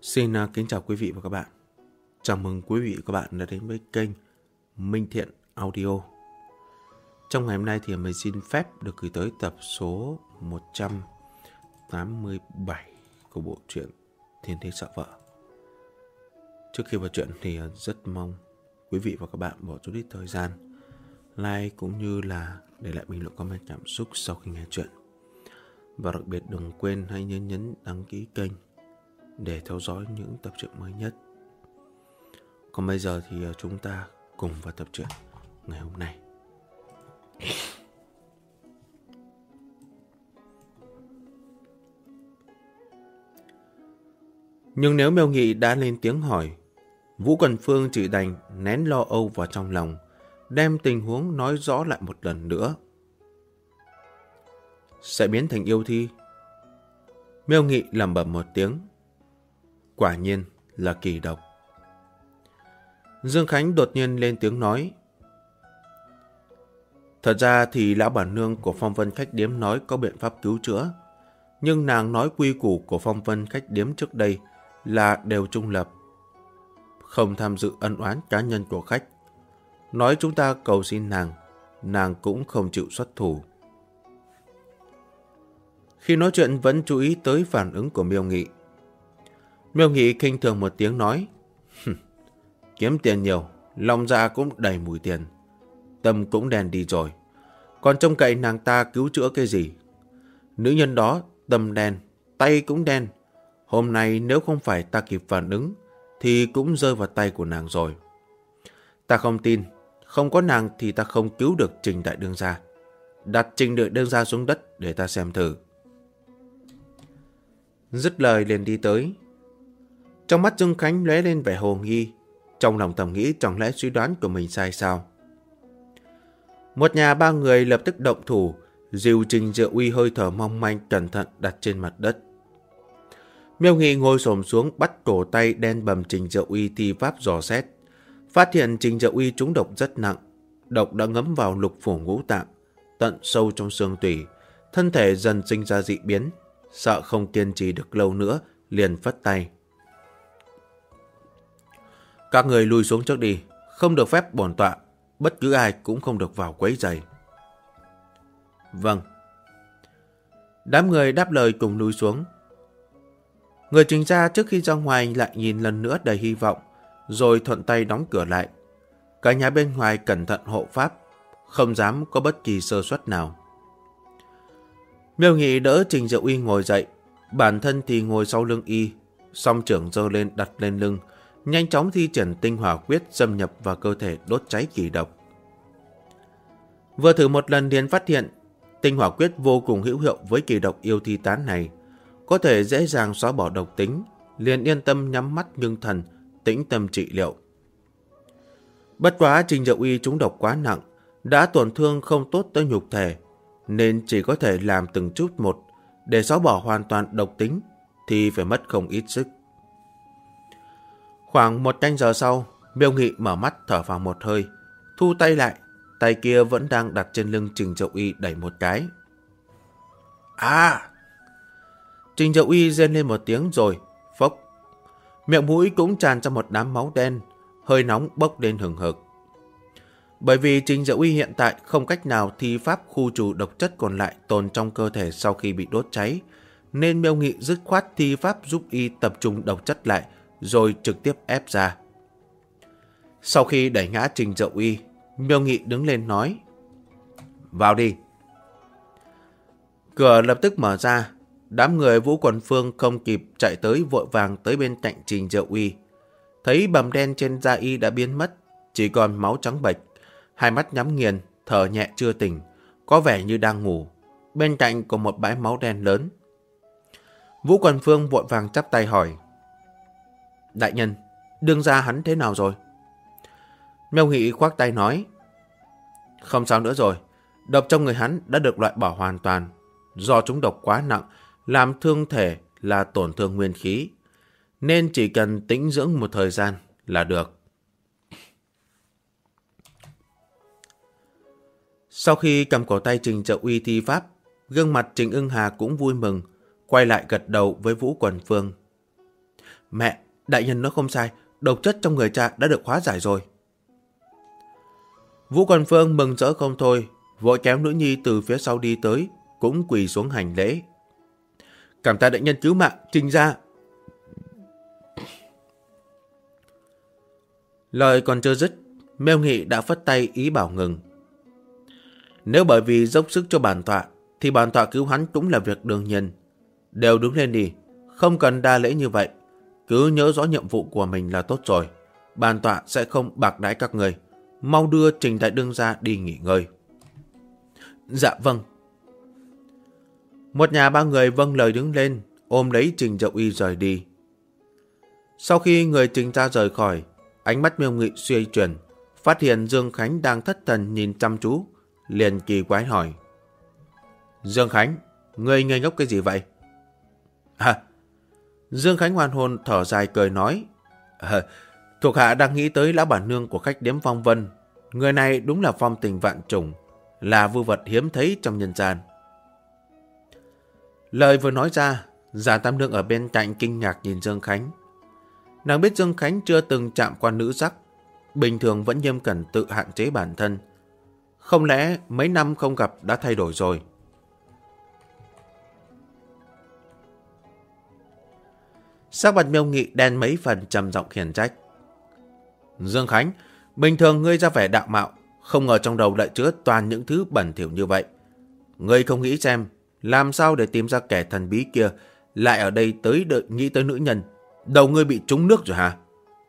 Xin kính chào quý vị và các bạn. Chào mừng quý vị và các bạn đã đến với kênh Minh Thiện Audio. Trong ngày hôm nay thì mình xin phép được gửi tới tập số 187 của bộ truyện Thiên Thế Sợ Vợ. Trước khi vào truyện thì rất mong quý vị và các bạn bỏ chút ít thời gian like cũng như là để lại bình luận comment cảm xúc sau khi nghe truyện. Và đặc biệt đừng quên hãy nhấn đăng ký kênh để theo dõi những tập truyện mới nhất. Còn bây giờ thì chúng ta cùng vào tập truyện ngày hôm nay. Nhưng nếu Miêu Nghị đã lên tiếng hỏi, Vũ Quần Phương chỉ đành nén lo âu vào trong lòng, đem tình huống nói rõ lại một lần nữa. Sẽ biến thành yêu thi. Miêu Nghị lẩm bẩm một tiếng. Quả nhiên là kỳ độc. Dương Khánh đột nhiên lên tiếng nói. Thật ra thì lão bản nương của Phong Vân Khách Điếm nói có biện pháp cứu chữa. Nhưng nàng nói quy củ của Phong Vân Khách Điếm trước đây là đều trung lập, không tham dự ân oán cá nhân của khách. Nói chúng ta cầu xin nàng cũng không chịu xuất thủ. Khi nói chuyện vẫn chú ý tới phản ứng của Miêu Nghị. Miêu Nghị khinh thường một tiếng nói. Kiếm tiền nhiều, lòng dạ cũng đầy mùi tiền. Tâm cũng đen đi rồi. Còn trông cậy nàng ta cứu chữa cái gì? Nữ nhân đó tâm đen, tay cũng đen. Hôm nay nếu không phải ta kịp phản ứng thì cũng rơi vào tay của nàng rồi. Ta không tin, không có nàng thì ta không cứu được Trình Đại Đương gia. Đặt Trình Đại Đương gia xuống đất để ta xem thử. Dứt lời liền đi tới. Trong mắt Dương Khánh lóe lên vẻ hồ nghi, trong lòng thầm nghĩ chẳng lẽ suy đoán của mình sai sao. Một nhà ba người lập tức động thủ, dìu Trình Diệu Uy hơi thở mong manh cẩn thận đặt trên mặt đất. Miêu Nghị ngồi xổm xuống bắt cổ tay đen bầm Trình Diệu Uy thi pháp dò xét, phát hiện Trình Diệu Uy trúng độc rất nặng, độc đã ngấm vào lục phủ ngũ tạng, tận sâu trong xương tủy, thân thể dần sinh ra dị biến, sợ không kiên trì được lâu nữa, liền phất tay. Các người lùi xuống trước đi, không được phép bổn tọa, bất cứ ai cũng không được vào quấy rầy. Vâng. Đám người đáp lời cùng lùi xuống. Người Trình gia trước khi ra ngoài lại nhìn lần nữa đầy hy vọng, rồi thuận tay đóng cửa lại. Cả nhà bên ngoài cẩn thận hộ pháp, không dám có bất kỳ sơ suất nào. Miêu Nghị đỡ Trình Diệu Uy ngồi dậy, bản thân thì ngồi sau lưng y, song trưởng giơ lên đặt lên lưng, nhanh chóng thi triển tinh hỏa quyết xâm nhập vào cơ thể đốt cháy kỳ độc. Vừa thử một lần liền phát hiện tinh hỏa quyết vô cùng hữu hiệu với kỳ độc yêu thi tán này, có thể dễ dàng xóa bỏ độc tính, liền yên tâm nhắm mắt ngưng thần, tĩnh tâm trị liệu. Bất quá Trình Diệu Uy trúng độc quá nặng, đã tổn thương không tốt tới nhục thể, nên chỉ có thể làm từng chút một, để xóa bỏ hoàn toàn độc tính thì phải mất không ít sức. Khoảng 1 canh giờ sau, Miêu Nghị mở mắt thở vào một hơi, thu tay lại, tay kia vẫn đang đặt trên lưng Trình Diệu Uy đẩy một cái. À! Trình Diệu Uy rên lên một tiếng rồi, phốc. Miệng mũi cũng tràn ra một đám máu đen, hơi nóng bốc lên hừng hực. Bởi vì Trình Diệu Uy hiện tại không cách nào thi pháp khu trù độc chất còn lại tồn trong cơ thể sau khi bị đốt cháy, nên Miêu Nghị dứt khoát thi pháp giúp y tập trung độc chất lại, rồi trực tiếp ép ra. Sau khi đẩy ngã Trình Diệu Uy, Miêu Nghị đứng lên nói. Vào đi. Cửa lập tức mở ra, đám người Vũ Quần Phương không kịp chạy tới vội vàng tới bên cạnh Trình Diệu Uy. Thấy bầm đen trên da y đã biến mất, chỉ còn máu trắng bệch, hai mắt nhắm nghiền, thở nhẹ chưa tỉnh, có vẻ như đang ngủ. Bên cạnh có một bãi máu đen lớn. Vũ Quần Phương vội vàng chắp tay hỏi. Đại nhân, đương gia hắn thế nào rồi? Miêu Nghị khoác tay nói. Không sao nữa rồi, độc trong người hắn đã được loại bỏ hoàn toàn. Do chúng độc quá nặng, làm thương thể là tổn thương nguyên khí, nên chỉ cần tĩnh dưỡng một thời gian là được. Sau khi cầm cổ tay Trình Diệu Uy thi pháp, gương mặt Trình Ưng Hà cũng vui mừng, quay lại gật đầu với Vũ Quần Phương. Mẹ, đại nhân nói không sai, độc chất trong người cha đã được hóa giải rồi. Vũ Quần Phương mừng rỡ không thôi, vội kéo nữ nhi từ phía sau đi tới, cũng quỳ xuống hành lễ. Cảm tạ đại nhân cứu mạng, Trình gia. Lời còn chưa dứt, Miêu Nghị đã phất tay ý bảo ngừng. Nếu bởi vì dốc sức cho bản tọa, thì bản tọa cứu hắn cũng là việc đương nhiên. Đều đứng lên đi, không cần đa lễ như vậy. Cứ nhớ rõ nhiệm vụ của mình là tốt rồi. Bản tọa sẽ không bạc đãi các người. Mau đưa Trình đại đương gia đi nghỉ ngơi. Dạ vâng. Một nhà ba người vâng lời đứng lên, ôm lấy Trình Dậu Y rời đi. Sau khi người Trình ra rời khỏi, ánh mắt Miêu Nghị xoay chuyển, phát hiện Dương Khánh đang thất thần nhìn chăm chú, liền kỳ quái hỏi. Dương Khánh, ngươi ngây ngốc cái gì vậy? Dương Khánh hoàn hồn thở dài cười nói. Thuộc hạ đang nghĩ tới lão bản nương của khách điếm Phong Vân. Người này đúng là phong tình vạn trùng, là vưu vật hiếm thấy trong nhân gian. Lời vừa nói ra, Già Tam Nương ở bên cạnh kinh ngạc nhìn Dương Khánh. Nàng biết Dương Khánh chưa từng chạm qua nữ sắc, bình thường vẫn nghiêm cẩn tự hạn chế bản thân. Không lẽ mấy năm không gặp đã thay đổi rồi? Sắc mặt Miêu Nghị đen mấy phần, trầm giọng khiển trách. Dương Khánh, bình thường ngươi ra vẻ đạo mạo, không ngờ trong đầu lại chứa toàn những thứ bẩn thỉu như vậy. Ngươi không nghĩ xem, làm sao để tìm ra kẻ thần bí kia lại ở đây nghĩ tới nữ nhân? Đầu ngươi bị trúng nước rồi hả?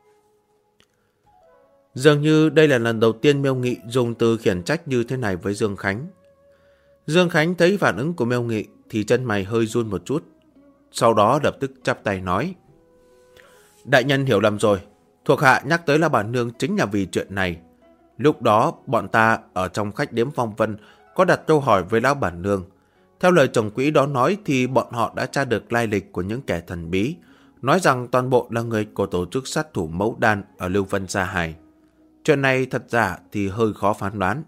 Dường như đây là lần đầu tiên Miêu Nghị dùng từ khiển trách như thế này với Dương Khánh. Dương Khánh thấy phản ứng của Miêu Nghị thì chân mày hơi run một chút. Sau đó lập tức chắp tay nói. Đại nhân hiểu lầm rồi. Thuộc hạ nhắc tới là bản nương chính là vì chuyện này. Lúc đó bọn ta ở trong khách điếm Phong Vân có đặt câu hỏi với lão bản nương. Theo lời chồng quỹ đó nói thì bọn họ đã tra được lai lịch của những kẻ thần bí, nói rằng toàn bộ là người của tổ chức sát thủ Mẫu Đan ở Lưu Vân Gia Hải. Chuyện này thật giả thì hơi khó phán đoán.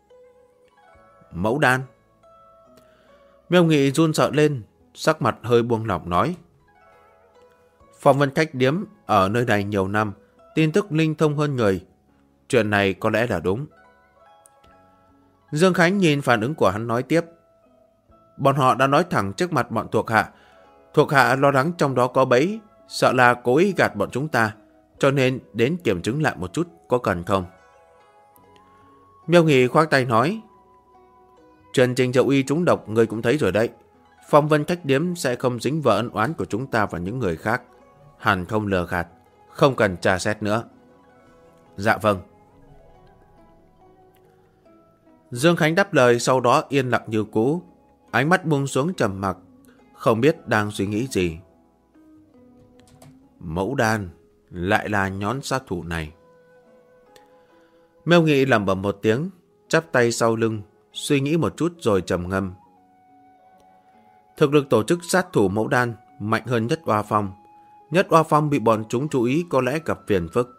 Mẫu Đan? Miêu Nghị run sợ lên, sắc mặt hơi buông lỏng nói. Phong Vân khách điếm ở nơi này nhiều năm, tin tức linh thông hơn người. Chuyện này có lẽ là đúng. Dương Khánh nhìn phản ứng của hắn nói tiếp. Bọn họ đã nói thẳng trước mặt bọn thuộc hạ. Thuộc hạ lo lắng trong đó có bẫy, sợ là cố ý gạt bọn chúng ta, cho nên đến kiểm chứng lại một chút, có cần không? Miêu Nghị khoác tay nói. Chuyện Trình Dậu Y trúng độc người cũng thấy rồi đấy. Phong Vân khách điếm sẽ không dính vào ân oán của chúng ta và những người khác. Hẳn không lừa gạt, không cần tra xét nữa. Dạ vâng. Dương Khánh đáp lời, sau đó yên lặng như cũ, ánh mắt buông xuống trầm mặc, không biết đang suy nghĩ gì. Mẫu Đan lại là nhón sát thủ này. Miêu Nghị lẩm bẩm một tiếng, chắp tay sau lưng, suy nghĩ một chút rồi trầm ngâm. Thực lực tổ chức sát thủ Mẫu Đan mạnh hơn Nhất Oa Phong. Nhất Oa Phong bị bọn chúng chú ý có lẽ gặp phiền phức.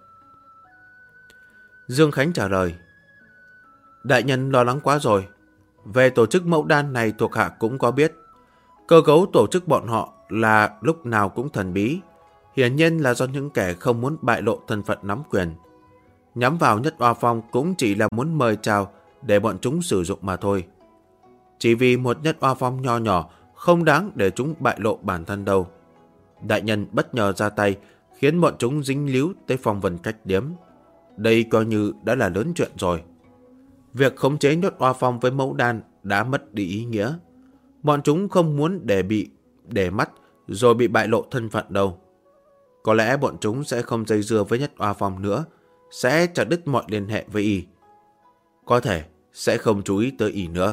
Dương Khánh trả lời. Đại nhân lo lắng quá rồi. Về tổ chức Mẫu Đan này thuộc hạ cũng có biết. Cơ cấu tổ chức bọn họ là lúc nào cũng thần bí. Hiển nhiên là do những kẻ không muốn bại lộ thân phận nắm quyền. Nhắm vào Nhất Oa Phong cũng chỉ là muốn mời chào để bọn chúng sử dụng mà thôi. Chỉ vì một Nhất Oa Phong nho nhỏ không đáng để chúng bại lộ bản thân đâu. Đại nhân bất ngờ ra tay khiến bọn chúng dính líu tới Phong Vân khách điếm. Đây coi như đã là lớn chuyện rồi. Việc khống chế Nhất Oa Phong với Mẫu Đan đã mất đi ý nghĩa. Bọn chúng không muốn để mắt rồi bị bại lộ thân phận đâu. Có lẽ bọn chúng sẽ không dây dưa với Nhất Oa Phong nữa, sẽ chặt đứt mọi liên hệ với y. Có thể sẽ không chú ý tới y nữa.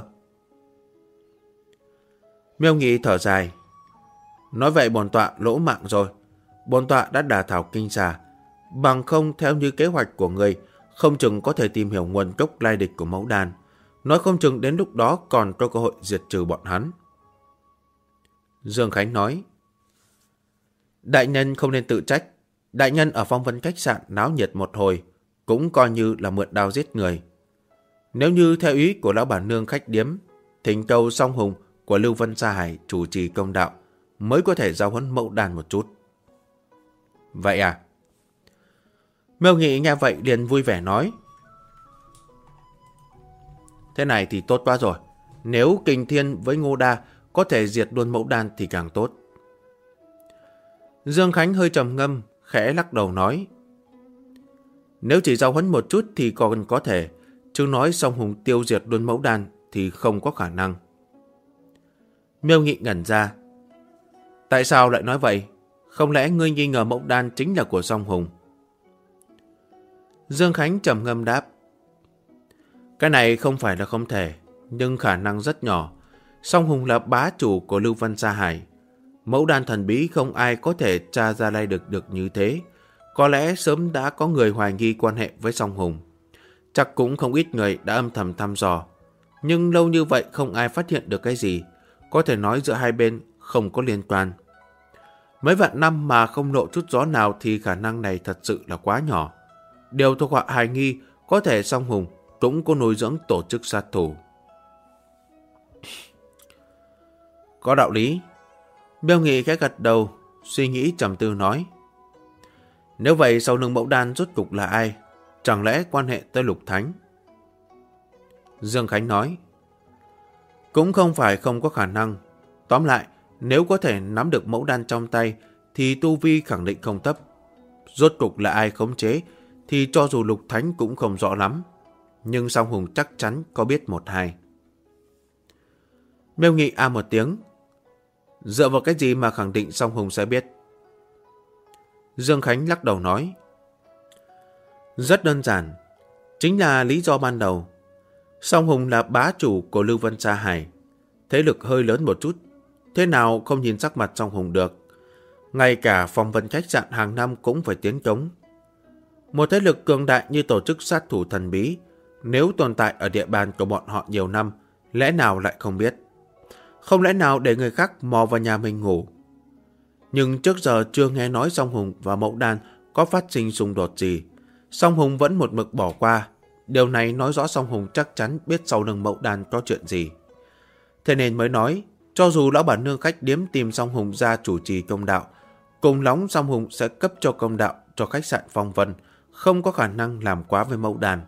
Miêu Nghị thở dài. Nói vậy bổn tọa lỗ mạng rồi. Bổn tọa đã đả thảo kinh xà. Bằng không theo như kế hoạch của người, không chừng có thể tìm hiểu nguồn gốc lai lịch của Mẫu Đan. Nói không chừng đến lúc đó còn có cơ hội diệt trừ bọn hắn. Dương Khánh nói. Đại nhân không nên tự trách. Đại nhân ở Phong Vân khách sạn náo nhiệt một hồi, cũng coi như là mượn đao giết người. Nếu như theo ý của lão bản nương khách điếm, thỉnh cầu Song Hùng của Lưu Vân Gia Hải chủ trì công đạo, mới có thể giao huấn Mẫu Đan một chút. Vậy à? Miêu Nghị nghe vậy liền vui vẻ nói. Thế này thì tốt quá rồi. Nếu Kình Thiên với Ngô Đa có thể diệt luôn Mẫu Đan thì càng tốt. Dương Khánh hơi trầm ngâm, khẽ lắc đầu nói. Nếu chỉ giáo huấn một chút thì còn có thể, chứ nói Song Hùng tiêu diệt luôn Mẫu Đan thì không có khả năng. Miêu Nghị ngẩn ra. Tại sao lại nói vậy? Không lẽ ngươi nghi ngờ Mẫu Đan chính là của Song Hùng? Dương Khánh trầm ngâm đáp. Cái này không phải là không thể, nhưng khả năng rất nhỏ. Song Hùng là bá chủ của Lưu Vân Sa Hải. Mẫu Đan thần bí không ai có thể tra ra lai được như thế. Có lẽ sớm đã có người hoài nghi quan hệ với Song Hùng. Chắc cũng không ít người đã âm thầm thăm dò. Nhưng lâu như vậy không ai phát hiện được cái gì. Có thể nói giữa hai bên không có liên quan. Mấy vạn năm mà không lộ chút gió nào thì khả năng này thật sự là quá nhỏ. Điều thuộc họa hài nghi có thể Song Hùng cũng có nuôi dưỡng tổ chức sát thủ. Có đạo lý. Miêu Nghị khẽ gật đầu, suy nghĩ trầm tư nói. Nếu vậy sau lưng Mẫu Đan rốt cục là ai? Chẳng lẽ quan hệ tới Lục Thánh? Dương Khánh nói. Cũng không phải không có khả năng. Tóm lại, nếu có thể nắm được Mẫu Đan trong tay thì tu vi khẳng định không thấp. Rốt cục là ai khống chế thì cho dù Lục Thánh cũng không rõ lắm. Nhưng Song Hùng chắc chắn có biết một hai. Miêu Nghị a một tiếng. Dựa vào cái gì mà khẳng định Song Hùng sẽ biết? Dương Khánh lắc đầu nói. Rất đơn giản. Chính là lý do ban đầu. Song Hùng là bá chủ của Lưu Vân Sa Hải. Thế lực hơi lớn một chút. Thế nào không nhìn sắc mặt Song Hùng được. Ngay cả Phong Vân khách sạn hàng năm cũng phải tiến cống. Một thế lực cường đại như tổ chức sát thủ thần bí, nếu tồn tại ở địa bàn của bọn họ nhiều năm, lẽ nào lại không biết? Không lẽ nào để người khác mò vào nhà mình ngủ? Nhưng trước giờ chưa nghe nói Song Hùng và Mẫu Đan có phát sinh xung đột gì. Song Hùng vẫn một mực bỏ qua. Điều này nói rõ Song Hùng chắc chắn biết sau lưng Mẫu Đan có chuyện gì. Thế nên mới nói, cho dù lão bản nương khách điếm tìm Song Hùng ra chủ trì công đạo, cùng lắm Song Hùng sẽ cấp cho công đạo cho khách sạn Phong Vân, không có khả năng làm quá với Mẫu Đan.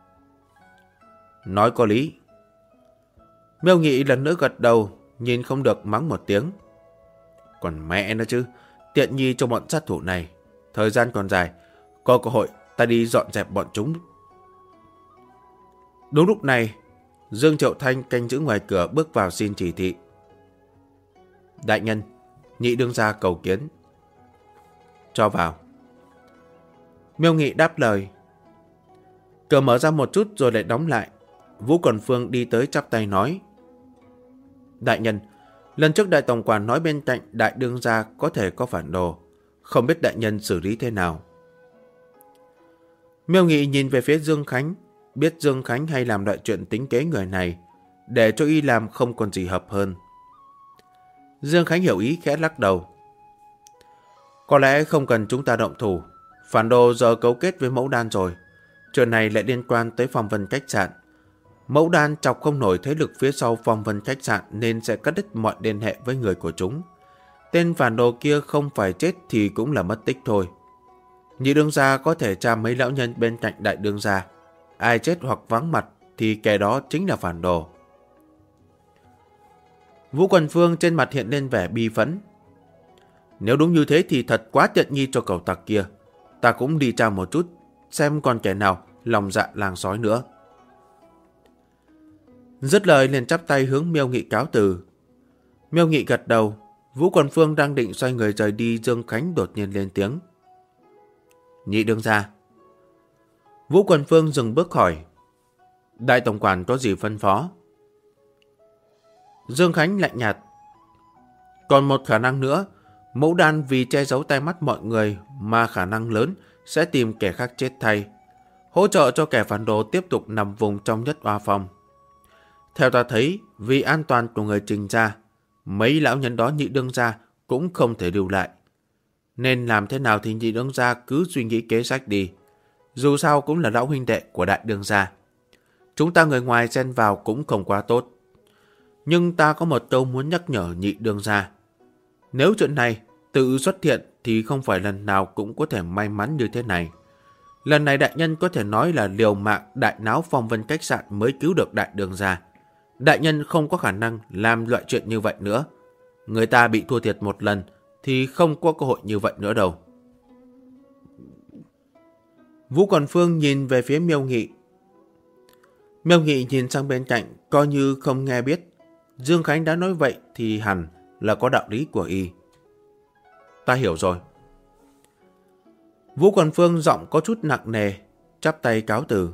Nói có lý. Miêu Nghị lần nữa gật đầu, nhìn không được mắng một tiếng. Còn mẹ nó chứ, tiện nhi cho bọn sát thủ này. Thời gian còn dài, có cơ hội ta đi dọn dẹp bọn chúng. Đúng lúc này, Dương Triệu Thanh canh giữ ngoài cửa bước vào xin chỉ thị. Đại nhân, Nhị đương gia cầu kiến. Cho vào. Miêu Nghị đáp lời. Cửa mở ra một chút rồi lại đóng lại. Vũ Quần Phương đi tới chắp tay nói. Đại nhân, lần trước đại tổng quản nói bên cạnh đại đương gia có thể có phản đồ. Không biết đại nhân xử lý thế nào. Miêu Nghị nhìn về phía Dương Khánh. Biết Dương Khánh hay làm loại chuyện tính kế người này. Để cho y làm không còn gì hợp hơn. Dương Khánh hiểu ý khẽ lắc đầu. Có lẽ không cần chúng ta động thủ. Phản đồ giờ cấu kết với Mẫu Đan rồi. Chuyện này lại liên quan tới Phong Vân khách sạn. Mẫu Đan chọc không nổi thế lực phía sau Phong Vân khách sạn nên sẽ cắt đứt mọi liên hệ với người của chúng. Tên phản đồ kia không phải chết thì cũng là mất tích thôi. Nhị đương gia có thể tra mấy lão nhân bên cạnh đại đương gia. Ai chết hoặc vắng mặt thì kẻ đó chính là phản đồ. Vũ Quần Phương trên mặt hiện lên vẻ bi phẫn. Nếu đúng như thế thì thật quá tiện nghi cho cẩu tặc kia. Ta cũng đi tra một chút, xem còn kẻ nào lòng dạ làng sói nữa. Dứt lời liền chắp tay hướng Miêu Nghị cáo từ. Miêu Nghị gật đầu. Vũ Quần Phương đang định xoay người rời đi, Dương Khánh đột nhiên lên tiếng. Nhị đương gia. Vũ Quần Phương dừng bước hỏi. Đại tổng quản có gì phân phó? Dương Khánh lạnh nhạt. Còn một khả năng nữa, Mẫu Đan vì che giấu tai mắt mọi người mà khả năng lớn sẽ tìm kẻ khác chết thay, hỗ trợ cho kẻ phản đồ tiếp tục nằm vùng trong Nhất Oa Phong. Theo ta thấy, vì an toàn của người Trình gia, mấy lão nhân đó nhị đương gia cũng không thể lưu lại. Nên làm thế nào thì nhị đương gia cứ suy nghĩ kế sách đi. Dù sao cũng là lão huynh đệ của đại đương gia. Chúng ta người ngoài xen vào cũng không quá tốt. Nhưng ta có một câu muốn nhắc nhở nhị đương gia. Nếu chuyện này Tự xuất hiện thì không phải lần nào cũng có thể may mắn như thế này. Lần này đại nhân có thể nói là liều mạng đại náo phong vân khách sạn mới cứu được đại đường gia. Đại nhân không có khả năng làm loại chuyện như vậy nữa. Người ta bị thua thiệt một lần thì không có cơ hội như vậy nữa đâu. Vũ Còn Phương nhìn về phía Miêu Nghị. Miêu Nghị nhìn sang bên cạnh, coi như không nghe biết. Dương Khánh đã nói vậy thì hẳn là có đạo lý của y. Ta hiểu rồi. Vũ Còn Phương giọng có chút nặng nề, chắp tay cáo từ.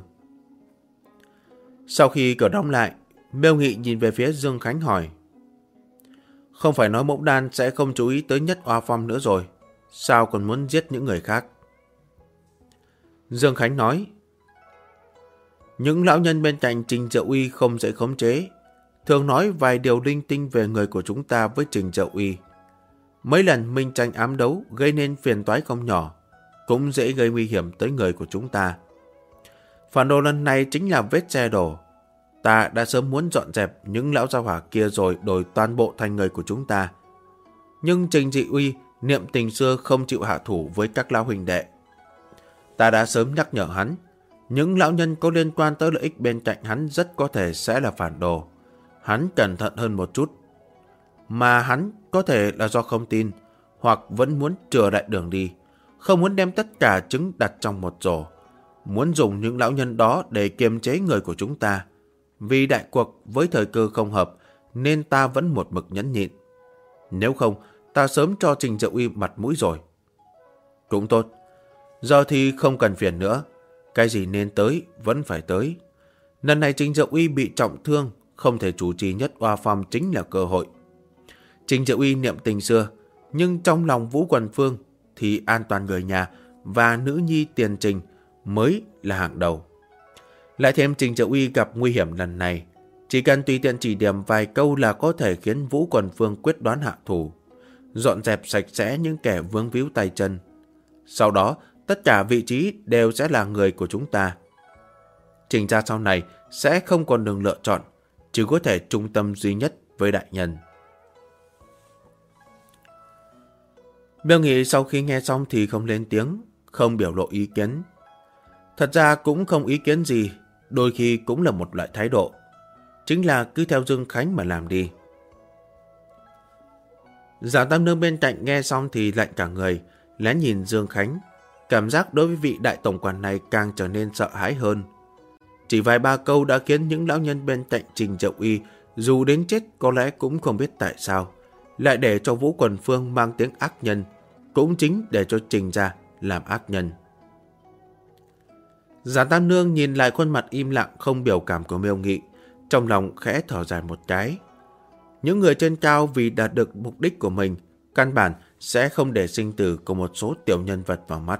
Sau khi cửa đóng lại, Miêu Nghị nhìn về phía Dương Khánh hỏi. Không phải nói Mộng Đan sẽ không chú ý tới Nhất Oa Phong nữa rồi, sao còn muốn giết những người khác? Dương Khánh nói. Những lão nhân bên cạnh Trình Diệu Uy không dễ khống chế, thường nói vài điều linh tinh về người của chúng ta với Trình Diệu Uy. Mấy lần minh tranh ám đấu gây nên phiền toái không nhỏ, cũng dễ gây nguy hiểm tới người của chúng ta. Phản đồ lần này chính là vết xe đổ. Ta đã sớm muốn dọn dẹp những lão gia hỏa kia rồi đổi toàn bộ thành người của chúng ta. Nhưng Trình Dị Uy niệm tình xưa không chịu hạ thủ với các lão huynh đệ. Ta đã sớm nhắc nhở hắn, những lão nhân có liên quan tới lợi ích bên cạnh hắn rất có thể sẽ là phản đồ. Hắn cẩn thận hơn một chút. Mà hắn có thể là do không tin, hoặc vẫn muốn chừa đại đường đi, không muốn đem tất cả trứng đặt trong một rổ, muốn dùng những lão nhân đó để kiềm chế người của chúng ta. Vì đại cuộc với thời cơ không hợp, nên ta vẫn một mực nhẫn nhịn. Nếu không, ta sớm cho Trình Diệu Uy mặt mũi rồi. Cũng tốt. Giờ thì không cần phiền nữa. Cái gì nên tới, vẫn phải tới. Lần này Trình Diệu Uy bị trọng thương, không thể chủ trì Nhất Oa Phong chính là cơ hội. Trình Diệu Uy niệm tình xưa, nhưng trong lòng Vũ Quần Phương thì an toàn người nhà và nữ nhi Tiền Trình mới là hàng đầu. Lại thêm Trình Diệu Uy gặp nguy hiểm lần này, chỉ cần tùy tiện chỉ điểm vài câu là có thể khiến Vũ Quần Phương quyết đoán hạ thủ, dọn dẹp sạch sẽ những kẻ vướng víu tay chân. Sau đó, tất cả vị trí đều sẽ là người của chúng ta. Trình gia sau này sẽ không còn đường lựa chọn, chỉ có thể trung tâm duy nhất với đại nhân. Miêu Nghị sau khi nghe xong thì không lên tiếng, không biểu lộ ý kiến. Thật ra cũng không ý kiến gì, đôi khi cũng là một loại thái độ. Chính là cứ theo Dương Khánh mà làm đi. Giả Tam Nương bên cạnh nghe xong thì lạnh cả người, lén nhìn Dương Khánh. Cảm giác đối với vị đại tổng quản này càng trở nên sợ hãi hơn. Chỉ vài ba câu đã khiến những lão nhân bên cạnh Trình Diệu Uy dù đến chết có lẽ cũng không biết tại sao lại để cho Vũ Quần Phương mang tiếng ác nhân, cũng chính để cho Trình gia làm ác nhân. Giả Tam Nương nhìn lại khuôn mặt im lặng không biểu cảm của Miêu Nghị, trong lòng khẽ thở dài một cái. Những người trên cao vì đạt được mục đích của mình, căn bản sẽ không để sinh tử của một số tiểu nhân vật vào mắt.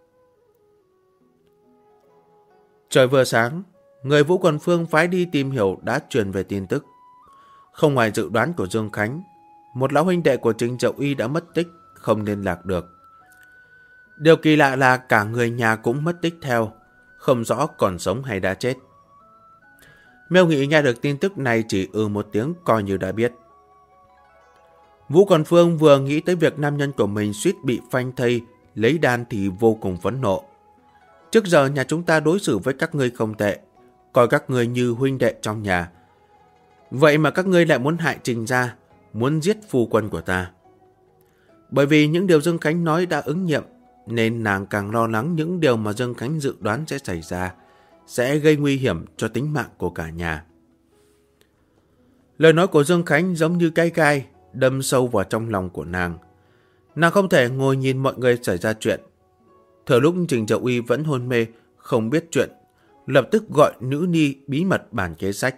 Trời vừa sáng, người Vũ Quần Phương phái đi tìm hiểu đã truyền về tin tức. Không ngoài dự đoán của Dương Khánh, một lão huynh đệ của Trình Diệu Uy đã mất tích, không liên lạc được. Điều kỳ lạ là cả người nhà cũng mất tích theo, không rõ còn sống hay đã chết. Miêu Nghị nghe được tin tức này chỉ một tiếng coi như đã biết. Vũ Quần Phương vừa nghĩ tới việc nam nhân của mình suýt bị phanh thây lấy đan thì vô cùng phẫn nộ. Trước giờ nhà chúng ta đối xử với các ngươi không tệ, coi các ngươi như huynh đệ trong nhà. Vậy mà các ngươi lại muốn hại Trình gia, muốn giết phu quân của ta. Bởi vì những điều Dương Khánh nói đã ứng nghiệm, nên nàng càng lo lắng những điều mà Dương Khánh dự đoán sẽ xảy ra, sẽ gây nguy hiểm cho tính mạng của cả nhà. Lời nói của Dương Khánh giống như cái gai, đâm sâu vào trong lòng của nàng. Nàng không thể ngồi nhìn mọi người xảy ra chuyện. Thời lúc Trình Diệu Uy vẫn hôn mê, không biết chuyện, lập tức gọi nữ ni bí mật bàn kế sách.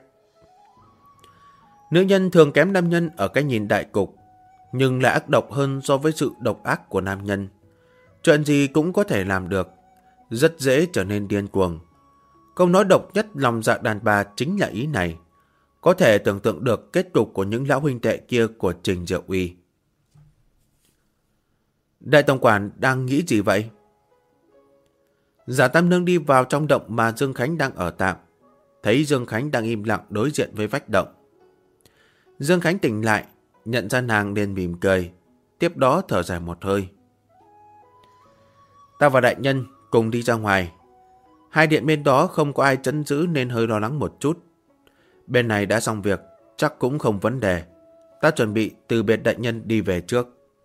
Nữ nhân thường kém nam nhân ở cái nhìn đại cục, nhưng lại ác độc hơn so với sự độc ác của nam nhân. Chuyện gì cũng có thể làm được, rất dễ trở nên điên cuồng. Câu nói độc nhất lòng dạ đàn bà chính là ý này. Có thể tưởng tượng được kết cục của những lão huynh đệ kia của Trình Diệu Uy. Đại tổng quản đang nghĩ gì vậy? Giả Tam Nương đi vào trong động mà Dương Khánh đang ở tạm, thấy Dương Khánh đang im lặng đối diện với vách động. Dương Khánh tỉnh lại, nhận ra nàng liền mỉm cười. tiếp đó thở dài một hơi. Ta và đại nhân cùng đi ra ngoài. Hai điện bên đó không có ai trấn giữ nên hơi lo lắng một chút. Bên này đã xong việc, chắc cũng không vấn đề. Ta chuẩn bị từ biệt đại nhân đi về trước.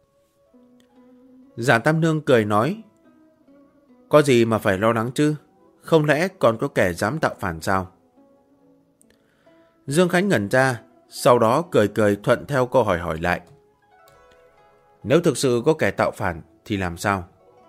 Giản Tam Nương cười nói, có gì mà phải lo lắng chứ? Không lẽ còn có kẻ dám tạo phản sao? Dương Khánh ngẩn ra, sau đó cười cười thuận theo câu hỏi lại. Nếu thực sự có kẻ tạo phản thì làm sao?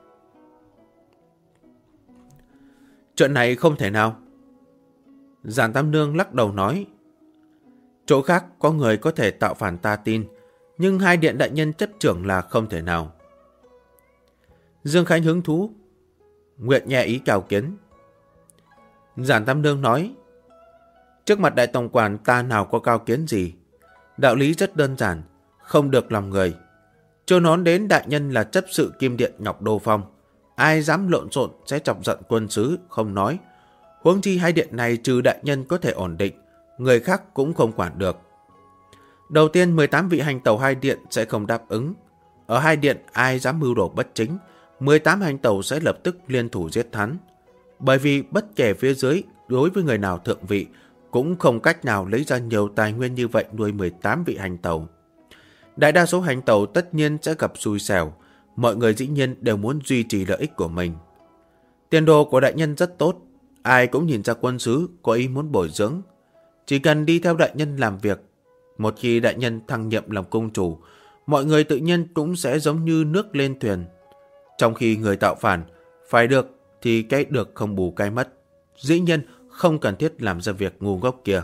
Chuyện này không thể nào. Giản Tam Nương lắc đầu nói, chỗ khác có người có thể tạo phản ta tin, nhưng hai điện đại nhân chấp trưởng là không thể nào. Dương Khánh hứng thú, nguyện nghe ý cao kiến. Giản Tam Nương nói, trước mặt đại tổng quản ta nào có cao kiến gì. Đạo lý rất đơn giản, không được lòng người. Chưa nói đến đại nhân là chấp sự Kim Điện Ngọc Đô Phong, ai dám lộn xộn sẽ chọc giận quân sứ không nói. Huống chi hai điện này trừ đại nhân có thể ổn định, người khác cũng không quản được. Đầu tiên 18 vị hành tẩu hai điện sẽ không đáp ứng. Ở hai điện ai dám mưu đồ bất chính, 18 hành tẩu sẽ lập tức liên thủ giết hắn. Bởi vì bất kể phía dưới đối với người nào thượng vị cũng không cách nào lấy ra nhiều tài nguyên như vậy nuôi 18 vị hành tẩu. Đại đa số hành tẩu tất nhiên sẽ gặp xui xẻo, mọi người dĩ nhiên đều muốn duy trì lợi ích của mình. Tiền đồ của đại nhân rất tốt, ai cũng nhìn ra quân sứ có ý muốn bồi dưỡng. Chỉ cần đi theo đại nhân làm việc, một khi đại nhân thăng nhiệm làm cung chủ, mọi người tự nhiên cũng sẽ giống như nước lên thuyền. Trong khi người tạo phản, phải được thì cái được không bù cái mất. Dĩ nhiên không cần thiết làm ra việc ngu ngốc kia.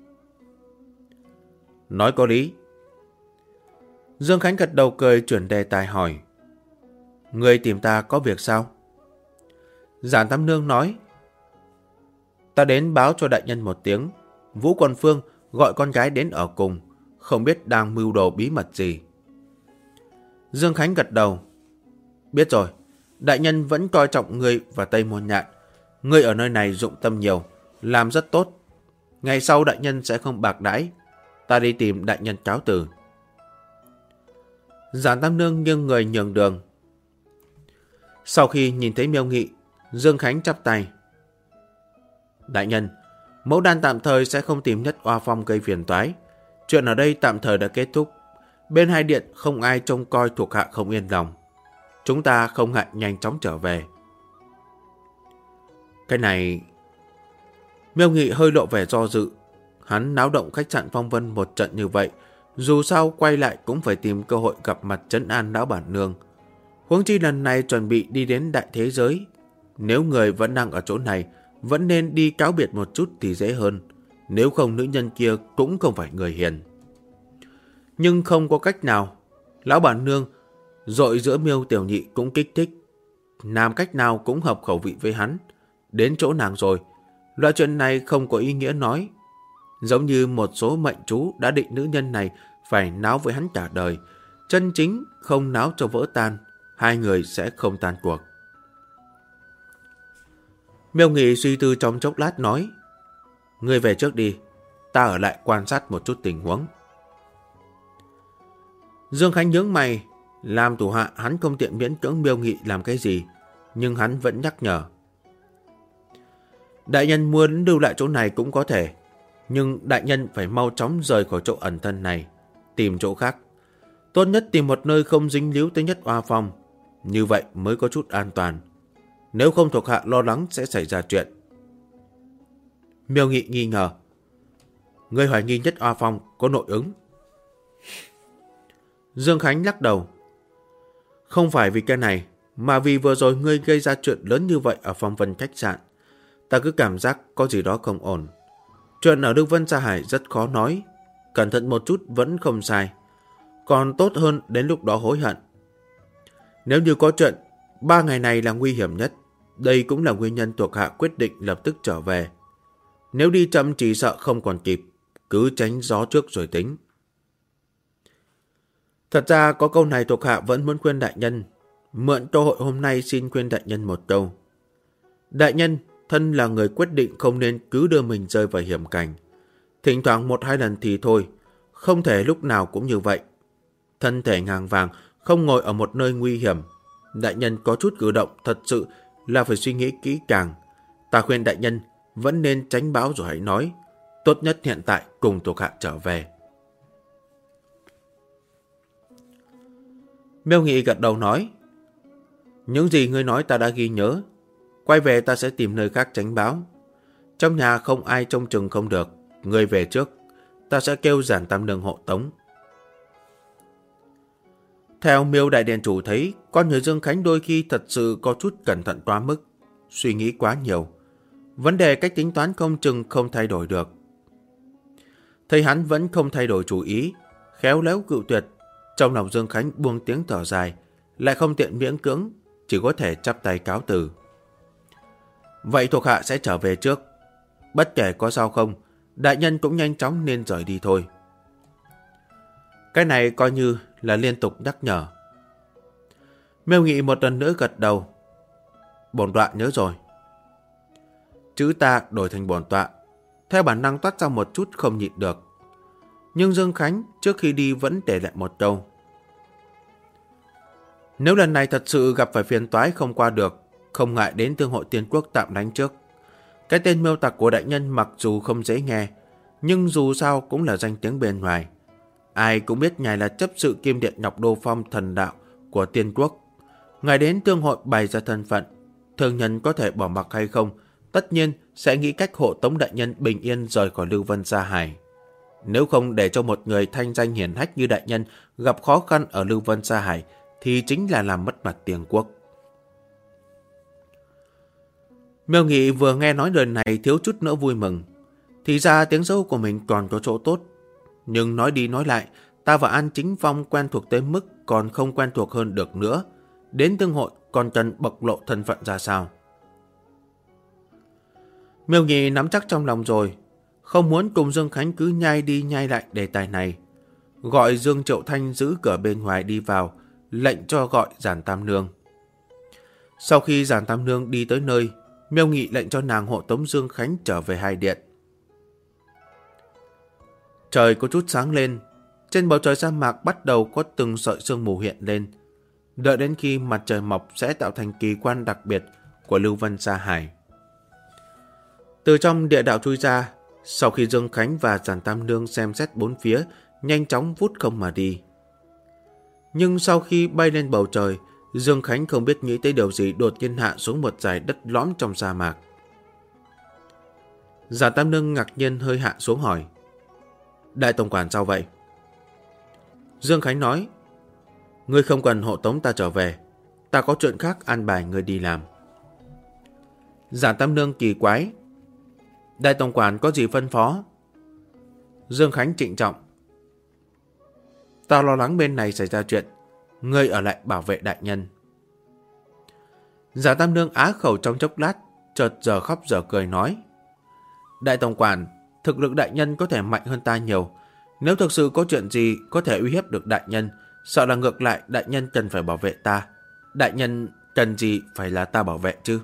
Nói có lý. Dương Khánh gật đầu cười chuyển đề tài hỏi, người tìm ta có việc sao? Giản Tam Nương nói, ta đến báo cho đại nhân một tiếng. Vũ Quần Phương gọi con gái đến ở cùng, không biết đang mưu đồ bí mật gì. Dương Khánh gật đầu, biết rồi. Đại nhân vẫn coi trọng ngươi và Tây Môn Nhạn. Ngươi ở nơi này dụng tâm nhiều, làm rất tốt. Ngày sau đại nhân sẽ không bạc đãi. Ta đi tìm đại nhân cáo từ. Giản Tam Nương nghiêng người nhường đường. Sau khi nhìn thấy Miêu Nghị, Dương Khánh chắp tay. Đại nhân, mẫu đan tạm thời sẽ không tìm Nhất Oa Phong gây phiền toái. Chuyện ở đây tạm thời đã kết thúc. Bên hai điện không ai trông coi thuộc hạ không yên lòng. Chúng ta không ngại nhanh chóng trở về. Cái này... Miêu Nghị hơi lộ vẻ do dự. Hắn náo động khách sạn Phong Vân một trận như vậy, dù sao quay lại cũng phải tìm cơ hội gặp mặt trấn an lão bản nương. Huống chi lần này chuẩn bị đi đến đại thế giới. Nếu người vẫn đang ở chỗ này, vẫn nên đi cáo biệt một chút thì dễ hơn. Nếu không nữ nhân kia cũng không phải người hiền. Nhưng không có cách nào. Lão bản nương dội giữa Miêu Tiểu Nhị cũng kích thích. Làm cách nào cũng hợp khẩu vị với hắn. Đến chỗ nàng rồi, loại chuyện này không có ý nghĩa nói. Giống như một số mệnh chú đã định nữ nhân này phải náo với hắn cả đời. Chân chính không náo cho vỡ tan, hai người sẽ không tan cuộc. Miêu Nghị suy tư trong chốc lát nói, ngươi về trước đi, ta ở lại quan sát một chút tình huống. Dương Khánh nhướng mày, làm thủ hạ hắn không tiện miễn cưỡng Miêu Nghị làm cái gì, nhưng hắn vẫn nhắc nhở. Đại nhân muốn lưu lại chỗ này cũng có thể, nhưng đại nhân phải mau chóng rời khỏi chỗ ẩn thân này, tìm chỗ khác. Tốt nhất tìm một nơi không dính líu tới Nhất Oa Phong, như vậy mới có chút an toàn. Nếu không thuộc hạ lo lắng sẽ xảy ra chuyện. Miêu Nghị nghi ngờ, ngươi hoài nghi Nhất Oa Phong có nội ứng. Dương Khánh lắc đầu, không phải vì cái này, mà vì vừa rồi ngươi gây ra chuyện lớn như vậy ở Phong Vân khách sạn. Ta cứ cảm giác có gì đó không ổn. Chuyện ở Đức Vân Sa Hải rất khó nói, cẩn thận một chút vẫn không sai. Còn tốt hơn đến lúc đó hối hận. Nếu như có chuyện, 3 ngày này là nguy hiểm nhất. Đây cũng là nguyên nhân thuộc hạ quyết định lập tức trở về. Nếu đi chậm chỉ sợ không còn kịp, cứ tránh gió trước rồi tính. Thật ra có câu này thuộc hạ vẫn muốn khuyên đại nhân. Mượn cơ hội hôm nay xin khuyên đại nhân một câu. Đại nhân, thân là người quyết định không nên cứ đưa mình rơi vào hiểm cảnh. Thỉnh thoảng 1-2 lần thì thôi, không thể lúc nào cũng như vậy. Thân thể ngang vàng, không ngồi ở một nơi nguy hiểm. Đại nhân có chút cử động thật sự là phải suy nghĩ kỹ càng. Ta khuyên đại nhân vẫn nên tránh bão rồi hãy nói. Tốt nhất hiện tại cùng thuộc hạ trở về. Miêu Nghị gật đầu nói, những gì ngươi nói ta đã ghi nhớ. Quay về ta sẽ tìm nơi khác tránh bão. Trong nhà không ai trông chừng không được. Ngươi về trước, ta sẽ kêu Giản Tam Nương hộ tống. Theo Miêu đại điện chủ thấy, con người Dương Khánh đôi khi thật sự có chút cẩn thận quá mức, suy nghĩ quá nhiều. Vấn đề cách tính toán không chừng không thay đổi được. Thấy hắn vẫn không thay đổi chủ ý, khéo léo cự tuyệt, trong lòng Dương Khánh buông tiếng thở dài, lại không tiện miễn cưỡng, chỉ có thể chắp tay cáo từ. Vậy thuộc hạ sẽ trở về trước. Bất kể có sao không, đại nhân cũng nhanh chóng nên rời đi thôi. Cái này coi như là liên tục nhắc nhở. Miêu Nghị một lần nữa gật đầu. Bổn tọa nhớ rồi. Chữ ta đổi thành bổn tọa, theo bản năng toát ra một chút không nhịn được. Nhưng Dương Khánh trước khi đi vẫn để lại một câu. Nếu lần này thật sự gặp phải phiền toái không qua được, không ngại đến Thương hội Tiên Quốc tạm đánh trước. Cái tên Miêu tặc của đại nhân mặc dù không dễ nghe, nhưng dù sao cũng là danh tiếng bên ngoài. Ai cũng biết ngài là chấp sự Kim Điện Ngọc Đô Phong thần đạo của Tiên Quốc. Ngài đến Thương hội bày ra thân phận, thương nhân có thể bỏ mặc hay không, tất nhiên sẽ nghĩ cách hộ tống đại nhân bình yên rời khỏi Lưu Vân Sa Hải. Nếu không để cho một người thanh danh hiển hách như đại nhân gặp khó khăn ở Lưu Vân Sa Hải, thì chính là làm mất mặt Tiên Quốc. Miêu Nghị vừa nghe nói lời này thiếu chút nữa vui mừng. Thì ra tiếng xấu của mình còn có chỗ tốt. Nhưng nói đi nói lại, ta và An Chính Phong quen thuộc tới mức còn không quen thuộc hơn được nữa. Đến Thương hội còn cần bộc lộ thân phận ra sao? Miêu Nghị nắm chắc trong lòng rồi, không muốn cùng Dương Khánh cứ nhai đi nhai lại đề tài này. Gọi Dương Triệu Thanh giữ cửa bên ngoài đi vào, lệnh cho gọi Giản Tam Nương. Sau khi Giản Tam Nương đi tới nơi, Miêu Nghị lệnh cho nàng hộ tống Dương Khánh trở về hai điện. Trời có chút sáng lên, trên bầu trời sa mạc bắt đầu có từng sợi sương mù hiện lên. Đợi đến khi mặt trời mọc sẽ tạo thành kỳ quan đặc biệt của Lưu Vân Sa Hải. Từ trong địa đạo chui ra, sau khi Dương Khánh và Giản Tam Nương xem xét bốn phía, nhanh chóng vút không mà đi. Nhưng sau khi bay lên bầu trời, Dương Khánh không biết nghĩ tới điều gì đột nhiên hạ xuống một dải đất lõm trong sa mạc. Giản Tam Nương ngạc nhiên hơi hạ xuống hỏi, đại tổng quản sao vậy? Dương Khánh nói, ngươi không cần hộ tống ta trở về, ta có chuyện khác an bài ngươi đi làm. Giản Tam Nương kỳ quái, đại tổng quản có gì phân phó? Dương Khánh trịnh trọng, ta lo lắng bên này xảy ra chuyện, ngươi ở lại bảo vệ đại nhân. Giản Tam Nương á khẩu trong chốc lát, chợt giờ khóc giờ cười nói, đại tổng quản, thực lực đại nhân có thể mạnh hơn ta nhiều. Nếu thực sự có chuyện gì có thể uy hiếp được đại nhân, sợ là ngược lại đại nhân cần phải bảo vệ ta. Đại nhân cần gì phải là ta bảo vệ chứ?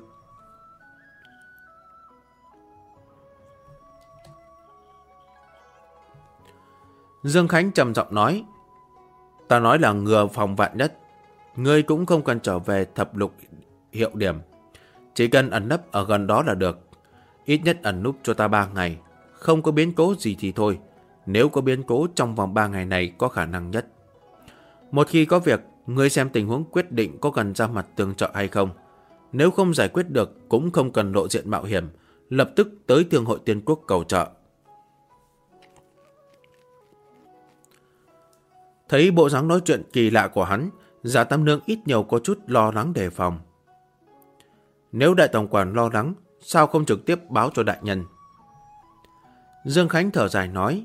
Dương Khánh trầm giọng nói, ta nói là ngừa phòng vạn nhất. Ngươi cũng không cần trở về thập lục hiệu điểm, chỉ cần ẩn nấp ở gần đó là được. Ít nhất ẩn núp cho ta 3 ngày, không có biến cố gì thì thôi. Nếu có biến cố trong vòng 3 ngày này có khả năng nhất. Một khi có việc, ngươi xem tình huống quyết định có cần ra mặt tương trợ hay không. Nếu không giải quyết được cũng không cần lộ diện mạo hiểm, lập tức tới Thương hội Tiên Quốc cầu trợ. Thấy bộ dáng nói chuyện kỳ lạ của hắn, Giản Tam Nương ít nhiều có chút lo lắng đề phòng. Nếu đại tổng quản lo lắng, sao không trực tiếp báo cho đại nhân? Dương Khánh thở dài nói,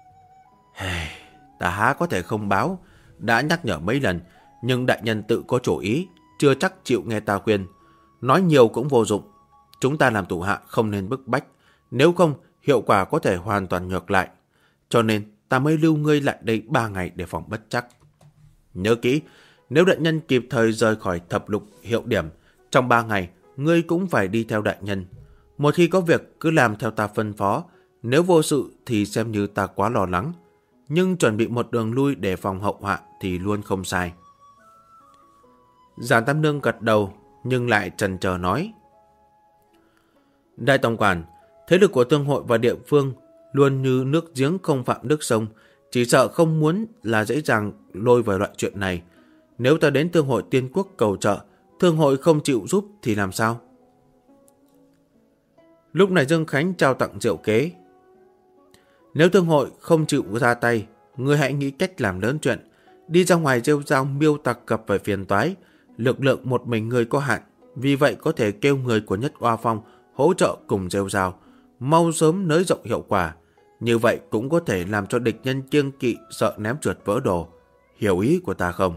ta há có thể không báo, đã nhắc nhở mấy lần, nhưng đại nhân tự có chủ ý, chưa chắc chịu nghe ta khuyên. Nói nhiều cũng vô dụng, chúng ta làm thủ hạ không nên bức bách, nếu không hiệu quả có thể hoàn toàn ngược lại. Cho nên ta mới lưu ngươi lại đây 3 ngày để phòng bất chắc. Nhớ kỹ, nếu đại nhân kịp thời rời khỏi thập lục hiệu điểm, trong 3 ngày ngươi cũng phải đi theo đại nhân. Một khi có việc cứ làm theo ta phân phó, nếu vô sự thì xem như ta quá lo lắng, nhưng chuẩn bị một đường lui để phòng hậu họa thì luôn không sai. Giản Tam Nương gật đầu nhưng lại chần chờ nói: Đại tổng quản, thế lực của thương hội và địa phương luôn như nước giếng không phạm nước sông, chỉ sợ không muốn là dễ dàng lôi vào loại chuyện này. Nếu ta đến thương hội Tiên Quốc cầu trợ, thương hội không chịu giúp thì làm sao? Lúc này Dương Khánh trao tặng diệu kế: Nếu thương hội không chịu ra tay, ngươi hãy nghĩ cách làm lớn chuyện. Đi ra ngoài rêu rao miêu tặc gặp phải phiền toái, lực lượng một mình ngươi có hạn, vì vậy có thể kêu người của Nhất Oa Phong hỗ trợ cùng rêu rao, mau sớm nới rộng hiệu quả. Như vậy cũng có thể làm cho địch nhân kiêng kỵ sợ ném trượt vỡ đồ. Hiểu ý của ta không?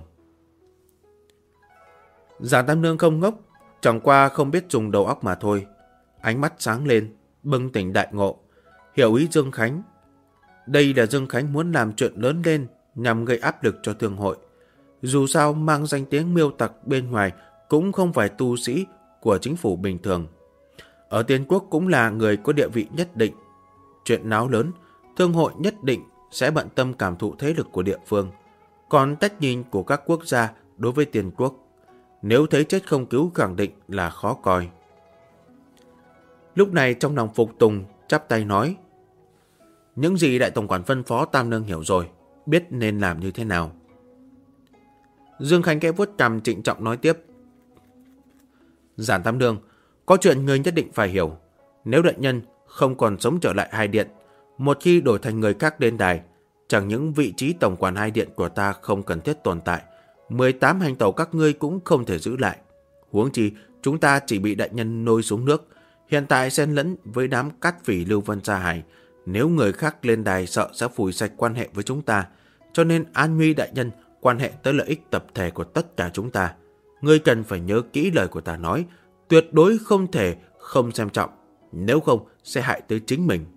Giản Tam Nương không ngốc, chẳng qua không biết dùng đầu óc mà thôi. Ánh mắt sáng lên, bừng tỉnh đại ngộ, hiểu ý Dương Khánh. Đây là Dương Khánh muốn làm chuyện lớn lên nhằm gây áp lực cho thương hội. Dù sao mang danh tiếng miêu tặc bên ngoài cũng không phải tu sĩ của chính phủ bình thường. Ở Tiên Quốc cũng là người có địa vị nhất định. Chuyện náo lớn, thương hội nhất định sẽ bận tâm cảm thụ thế lực của địa phương. Còn cách nhìn của các quốc gia đối với Tiên Quốc, nếu thấy chết không cứu khẳng định là khó coi. Lúc này trong lòng phục tùng chắp tay nói: Những gì đại tổng quản phân phó Tam Nương hiểu rồi, biết nên làm như thế nào. Dương Khánh khẽ vuốt cằm trịnh trọng nói tiếp: Giản Tam Nương, có chuyện người nhất định phải hiểu. Nếu đại nhân không còn sống trở lại hai điện, một khi đổi thành người khác lên đài, chẳng những vị trí tổng quản hai điện của ta không cần thiết tồn tại, 18 hành tẩu các ngươi cũng không thể giữ lại. Huống chi chúng ta chỉ bị đại nhân nôi xuống nước, hiện tại xen lẫn với đám cát phỉ Lưu Vân Sa Hải. Nếu người khác lên đài sợ sẽ phủi sạch quan hệ với chúng ta, cho nên an nguy đại nhân quan hệ tới lợi ích tập thể của tất cả chúng ta. Ngươi cần phải nhớ kỹ lời của ta nói, tuyệt đối không thể không xem trọng, nếu không sẽ hại tới chính mình.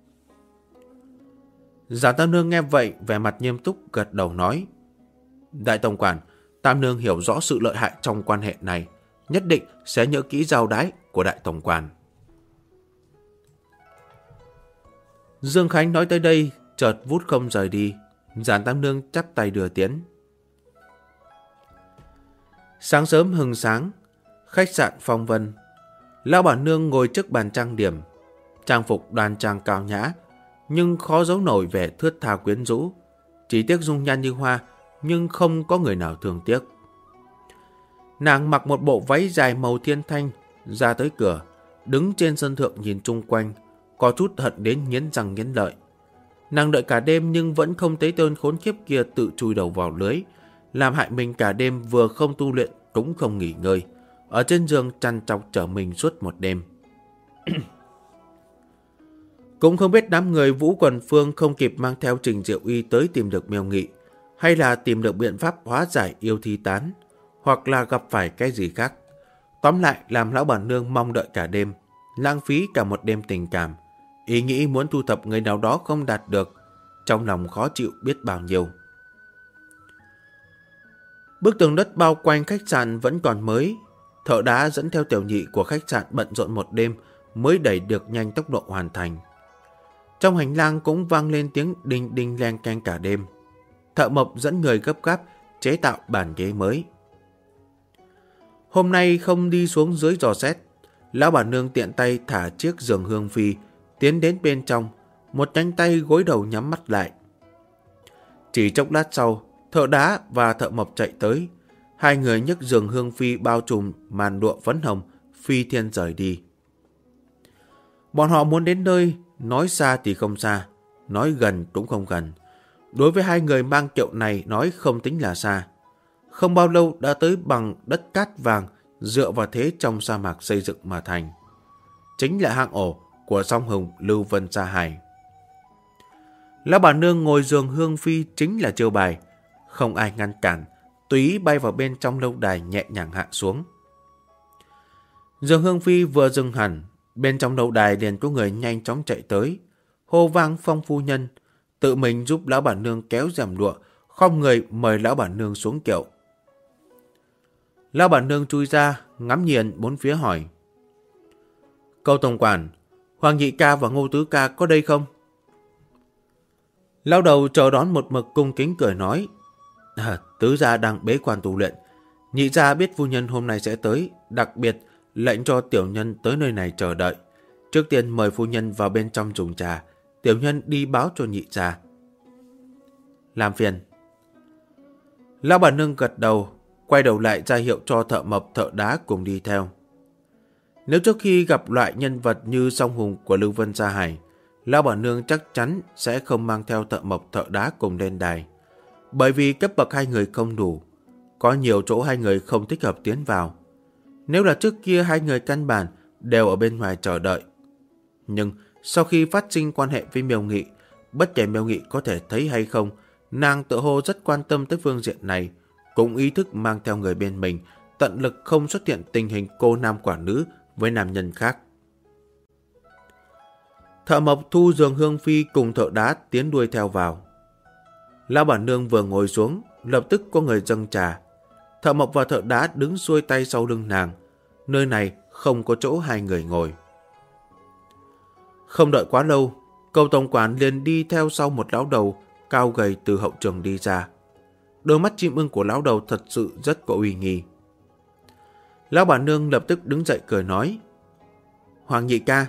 Giản Tam Nương nghe vậy vẻ mặt nghiêm túc gật đầu nói: Đại tổng quản, Tam Nương hiểu rõ sự lợi hại trong quan hệ này, nhất định sẽ nhớ kỹ giao đái của đại tổng quản. Dương Khánh nói tới đây chợt vút không rời đi. Giản Tam Nương chắp tay đưa tiễn. Sáng sớm hừng sáng, khách sạn Phong Vân. Lão bản nương ngồi trước bàn trang điểm, trang phục đoan trang cao nhã, nhưng khó giấu nổi vẻ thướt tha quyến rũ. Chỉ tiếc dung nhan như hoa, nhưng không có người nào thương tiếc. Nàng mặc một bộ váy dài màu thiên thanh, ra tới cửa, đứng trên sân thượng nhìn chung quanh, có chút hận đến nghiến răng nghiến lợi. Nàng đợi cả đêm nhưng vẫn không thấy tên khốn kiếp kia tự chui đầu vào lưới, làm hại mình cả đêm vừa không tu luyện cũng không nghỉ ngơi, ở trên giường trằn trọc trở mình suốt một đêm. Cũng không biết đám người Vũ Quần Phương không kịp mang theo Trình Diệu Y tới tìm được Miêu Nghị, hay là tìm được biện pháp hóa giải yêu thi tán, hoặc là gặp phải cái gì khác. Tóm lại làm lão bản nương mong đợi cả đêm, lãng phí cả một đêm tình cảm. Ý nghĩ muốn thu thập người nào đó không đạt được, trong lòng khó chịu biết bao nhiêu. Bức tường đất bao quanh khách sạn vẫn còn mới. Thợ đá dẫn theo tiểu nhị của khách sạn bận rộn một đêm mới đẩy được nhanh tốc độ hoàn thành. Trong hành lang cũng vang lên tiếng đinh đinh leng keng cả đêm. Thợ Mộc dẫn người gấp gáp chế tạo bàn ghế mới. Hôm nay không đi xuống dưới dò xét, lão bản nương tiện tay thả chiếc giường hương phi tiến đến bên trong, một cánh tay gối đầu nhắm mắt lại. Chỉ chốc lát sau, thợ đá và thợ Mộc chạy tới. Hai người nhấc giường hương phi bao trùm màn lụa phấn hồng, phi thiên rời đi. Bọn họ muốn đến nơi, nói xa thì không xa, nói gần cũng không gần. Đối với hai người mang kiệu này nói không tính là xa. Không bao lâu đã tới bằng đất cát vàng dựa vào thế trong sa mạc xây dựng mà thành. Chính là hang ổ của song hùng Lưu Vân Sa Hải. Lão bà nương ngồi giường hương phi chính là chiêu bài. Không ai ngăn cản, tùy ý bay vào bên trong lâu đài nhẹ nhàng hạ xuống. Giường hương phi vừa dừng hẳn, bên trong lâu đài liền có người nhanh chóng chạy tới, hô vang Phong phu nhân, tự mình giúp lão bản nương kéo rèm lụa, khom người mời lão bản nương xuống kiệu. Lão bản nương chui ra, ngắm nhìn bốn phía hỏi: Câu tổng quản, Hoàng Nhị ca và Ngô Tứ ca có đây không? Lão đầu chờ đón một mực cung kính cười nói: Tứ gia đang bế quan tu luyện, Nhị gia biết phu nhân hôm nay sẽ tới, đặc biệt lệnh cho tiểu nhân tới nơi này chờ đợi. Trước tiên mời phu nhân vào bên trong dùng trà, tiểu nhân đi báo cho nhị gia. Làm phiền. Lão bản nương gật đầu, quay đầu lại ra hiệu cho thợ mộc thợ đá cùng đi theo. Nếu trước khi gặp loại nhân vật như song hùng của Lưu Vân Gia Hải, lão bản nương chắc chắn sẽ không mang theo thợ mộc thợ đá cùng lên đài. Bởi vì cấp bậc hai người không đủ, có nhiều chỗ hai người không thích hợp tiến vào. Nếu là trước kia hai người căn bản đều ở bên ngoài chờ đợi. Nhưng sau khi phát sinh quan hệ với Miêu Nghị, bất kể Miêu Nghị có thể thấy hay không, nàng tự hồ rất quan tâm tới phương diện này, cũng ý thức mang theo người bên mình, tận lực không xuất hiện tình hình cô nam quả nữ với nam nhân khác. Thợ mộc thu giường hương phi cùng thợ đá tiến đuôi theo vào. Lão bản nương vừa ngồi xuống, lập tức có người dâng trà. Thợ mộc và thợ đá đứng xuôi tay sau lưng nàng. Nơi này không có chỗ hai người ngồi. Không đợi quá lâu, Cầu tổng quản liền đi theo sau một lão đầu cao gầy từ hậu trường đi ra. Đôi mắt chim ưng của lão đầu thật sự rất có uy nghi. Lão bản nương lập tức đứng dậy cười nói: Hoàng nhị ca.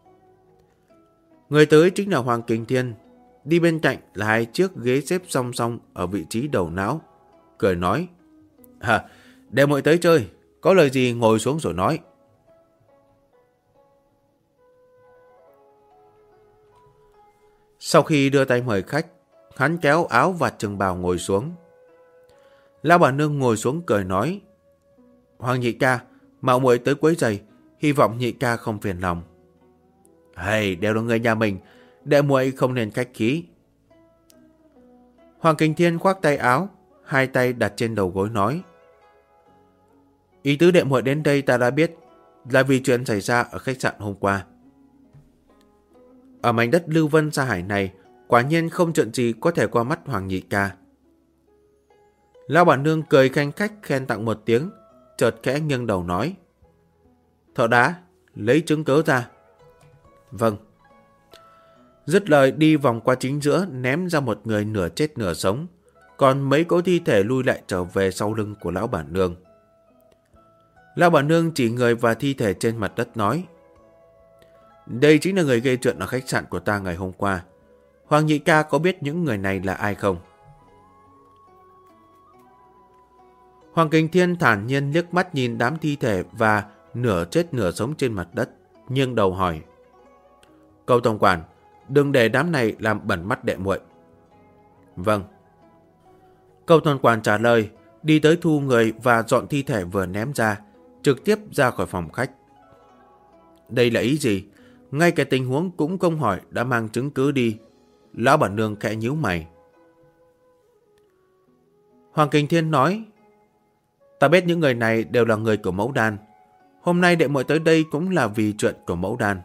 Người tới chính là Hoàng Kình Thiên. Đi bên cạnh là hai chiếc ghế xếp song song ở vị trí đầu não. Cười nói: Để muội tới chơi, có lời gì ngồi xuống rồi nói. Sau khi đưa tay mời khách, hắn kéo áo và trường bào ngồi xuống. Lão bản nương ngồi xuống cười nói: Hoàng nhị ca, mạo muội tới quấy rầy, hy vọng nhị ca không phiền lòng. Đều là người nhà mình, đệ muội không nên khách khí. Hoàng Kình Thiên khoác tay áo, hai tay đặt trên đầu gối nói: Ý tứ đệ muội đến đây ta đã biết, là vì chuyện xảy ra ở khách sạn hôm qua. Ở mảnh đất Lưu Vân Gia Hải này, quả nhiên không chuyện gì có thể qua mắt Hoàng nhị ca. Lão bản nương cười khanh khách khen tặng một tiếng, chợt khẽ nghiêng đầu nói: Thợ đá, lấy chứng cớ ra. Vâng. Dứt lời đi vòng qua chính giữa, ném ra một người nửa chết nửa sống, còn mấy cỗ thi thể lui lại trở về sau lưng của lão bản nương. Lão bản nương chỉ người và thi thể trên mặt đất nói: Đây chính là người gây chuyện ở khách sạn của ta ngày hôm qua. Hoàng nhị ca có biết những người này là ai không? Hoàng Kình Thiên thản nhiên liếc mắt nhìn đám thi thể và nửa chết nửa sống trên mặt đất, nghiêng đầu hỏi: Cầu tổng quản, đừng để đám này làm bẩn mắt đệ muội. Vâng. Cầu tổng quản trả lời, đi tới thu người và dọn thi thể vừa ném ra, trực tiếp ra khỏi phòng khách. Đây là ý gì? Ngay cái tình huống cũng không hỏi đã mang chứng cứ đi. Lão bản nương khẽ nhíu mày. Hoàng Kình Thiên nói: Ta biết những người này đều là người của Mẫu Đan. Hôm nay đệ muội tới đây cũng là vì chuyện của Mẫu Đan.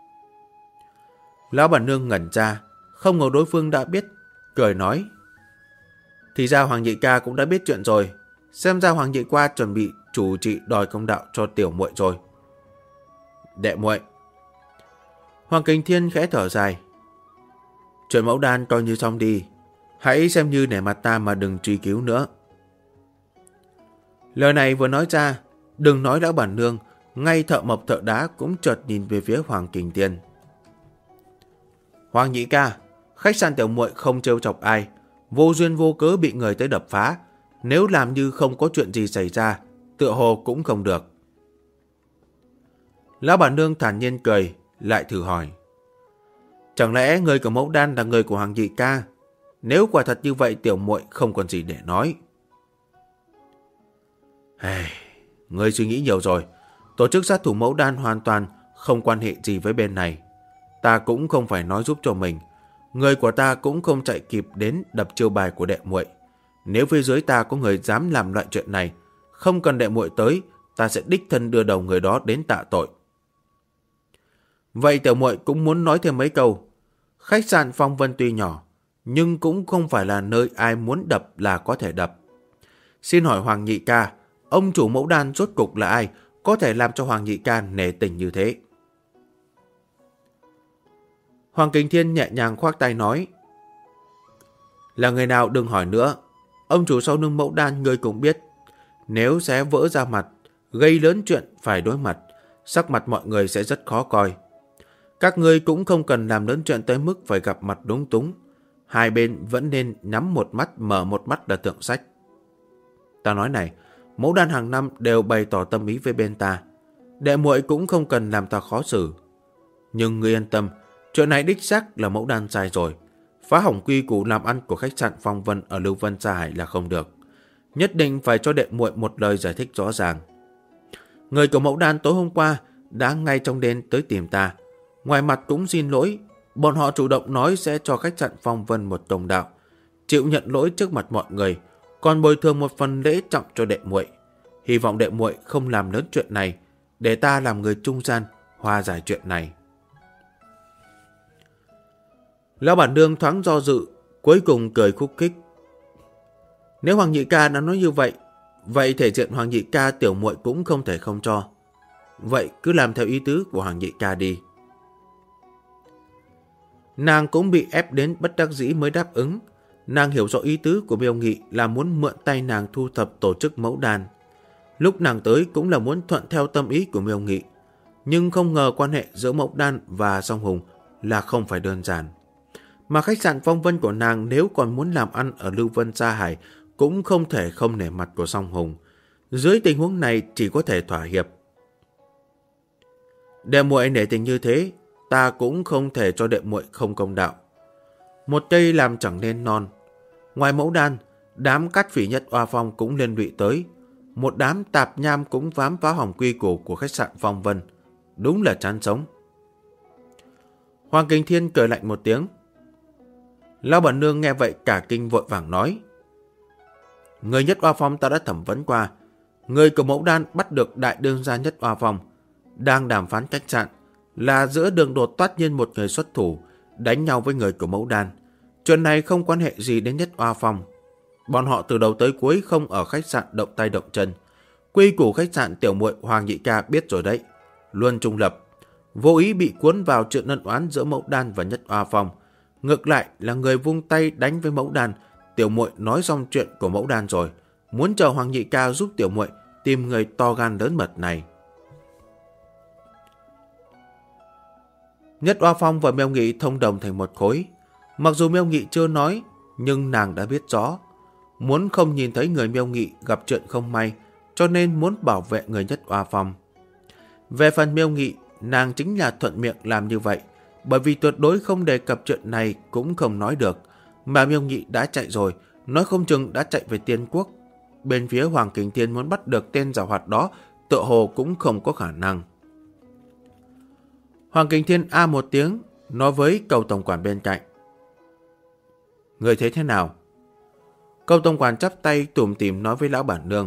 Lão bản nương ngẩn ra, không ngờ đối phương đã biết, cười nói: Thì ra Hoàng nhị ca cũng đã biết chuyện rồi. Xem ra Hoàng nhị qua chuẩn bị chủ trị đòi công đạo cho tiểu muội rồi. Đệ muội. Hoàng Kình Thiên khẽ thở dài. Chuyện Mẫu Đan coi như xong đi. Hãy xem như nể mặt ta mà đừng truy cứu nữa. Lời này vừa nói ra, đừng nói lão bản nương, ngay thợ mộc thợ đá cũng chợt nhìn về phía Hoàng Kình Thiên. Hoàng nhị ca, khách sạn tiểu muội không trêu chọc ai, vô duyên vô cớ bị người tới đập phá. Nếu làm như không có chuyện gì xảy ra, tựa hồ cũng không được. Lão bản nương thản nhiên cười, lại thử hỏi: Chẳng lẽ người của Mẫu Đan là người của Hoàng nhị ca? Nếu quả thật như vậy, tiểu muội không còn gì để nói. Ngươi suy nghĩ nhiều rồi. Tổ chức sát thủ Mẫu Đan hoàn toàn không quan hệ gì với bên này. Ta cũng không phải nói giúp cho mình. Người của ta cũng không chạy kịp đến đập chiêu bài của đệ muội. Nếu phía dưới ta có người dám làm loại chuyện này, không cần đệ muội tới, ta sẽ đích thân đưa đầu người đó đến tạ tội. Vậy tiểu muội cũng muốn nói thêm mấy câu. Khách sạn Phong Vân tuy nhỏ, nhưng cũng không phải là nơi ai muốn đập là có thể đập. Xin hỏi Hoàng nhị ca, ông chủ Mẫu Đan rốt cục là ai, có thể làm cho Hoàng nhị ca nể tình như thế? Hoàng Kình Thiên nhẹ nhàng khoác tay nói: Là người nào đừng hỏi nữa. Ông chủ sau lưng Mẫu Đan ngươi cũng biết. Nếu sẽ vỡ ra mặt, gây lớn chuyện phải đối mặt, sắc mặt mọi người sẽ rất khó coi. Các ngươi cũng không cần làm lớn chuyện tới mức phải gặp mặt lúng túng. Hai bên vẫn nên nhắm một mắt mở một mắt là thượng sách. Ta nói này, mẫu đan hàng năm đều bày tỏ tâm ý với bên ta. Đệ muội cũng không cần làm ta khó xử. Nhưng ngươi yên tâm, chuyện này đích xác là mẫu đan sai rồi. Phá hỏng quy củ làm ăn của khách sạn Phong Vân ở Lưu Vân Sa Hải là không được. Nhất định phải cho đệ muội một lời giải thích rõ ràng. Người của mẫu đan tối hôm qua đã ngay trong đêm tới tìm ta. Ngoài mặt cũng xin lỗi, bọn họ chủ động nói sẽ cho khách sạn Phong Vân một đồng đạo, chịu nhận lỗi trước mặt mọi người, còn bồi thường một phần lễ trọng cho đệ muội. Hy vọng đệ muội không làm lớn chuyện này, để ta làm người trung gian hòa giải chuyện này. Lão bản nương thoáng do dự, cuối cùng cười khúc khích. Nếu Hoàng Nhị Ca đã nói như vậy, vậy thể diện Hoàng Nhị Ca tiểu muội cũng không thể không cho. Vậy cứ làm theo ý tứ của Hoàng Nhị Ca đi. Nàng cũng bị ép đến bất đắc dĩ mới đáp ứng. Nàng hiểu rõ ý tứ của Miêu Nghị là muốn mượn tay nàng thu thập tổ chức mẫu đan. Lúc nàng tới cũng là muốn thuận theo tâm ý của Miêu Nghị. Nhưng không ngờ quan hệ giữa mẫu đan và Song Hùng là không phải đơn giản. Mà khách sạn Phong Vân của nàng nếu còn muốn làm ăn ở Lưu Vân Sa Hải cũng không thể không nể mặt của Song Hùng. Dưới tình huống này chỉ có thể thỏa hiệp. Đệ muội nể tình như thế, ta cũng không thể cho đệ muội không công đạo. Một cây làm chẳng nên non. Ngoài mẫu đan, đám cát phỉ Nhất Oa Phong cũng liên lụy tới. Một đám tạp nham cũng dám phá hỏng quy củ của khách sạn Phong Vân. Đúng là chán sống. Hoàng Kình Thiên cười lạnh một tiếng. Lão bản nương nghe vậy cả kinh vội vàng nói. Người Nhất Oa Phong ta đã thẩm vấn qua. Người của mẫu đan bắt được đại đương gia Nhất Oa Phong. Đang đàm phán khách sạn. Là giữa đường đột toát nhiên một người xuất thủ đánh nhau với người của mẫu đan. Chuyện này không quan hệ gì đến Nhất Oa Phong. Bọn họ từ đầu tới cuối không ở khách sạn động tay động chân. Quy củ khách sạn tiểu muội Hoàng Nhị Ca biết rồi đấy. Luôn trung lập. Vô ý bị cuốn vào chuyện ân oán giữa mẫu đan và Nhất Oa Phong. Ngược lại là người vung tay đánh với mẫu đan. Tiểu muội nói xong chuyện của mẫu đan rồi. Muốn chờ Hoàng Nhị Ca giúp tiểu muội tìm người to gan lớn mật này. Nhất Oa Phong và Miêu Nghị thông đồng thành một khối. Mặc dù Miêu Nghị chưa nói, nhưng nàng đã biết rõ. Muốn không nhìn thấy người Miêu Nghị gặp chuyện không may, cho nên muốn bảo vệ người Nhất Oa Phong. Về phần Miêu Nghị, nàng chính là thuận miệng làm như vậy, bởi vì tuyệt đối không đề cập chuyện này cũng không nói được. Mà Miêu Nghị đã chạy rồi, nói không chừng đã chạy về Tiên Quốc. Bên phía Hoàng Kình Thiên muốn bắt được tên giảo hoạt đó, tựa hồ cũng không có khả năng. Hoàng Kình Thiên a một tiếng, nói với Cầu tổng quản bên cạnh. Người thấy thế nào? Cầu tổng quản chắp tay tủm tỉm nói với lão bản nương.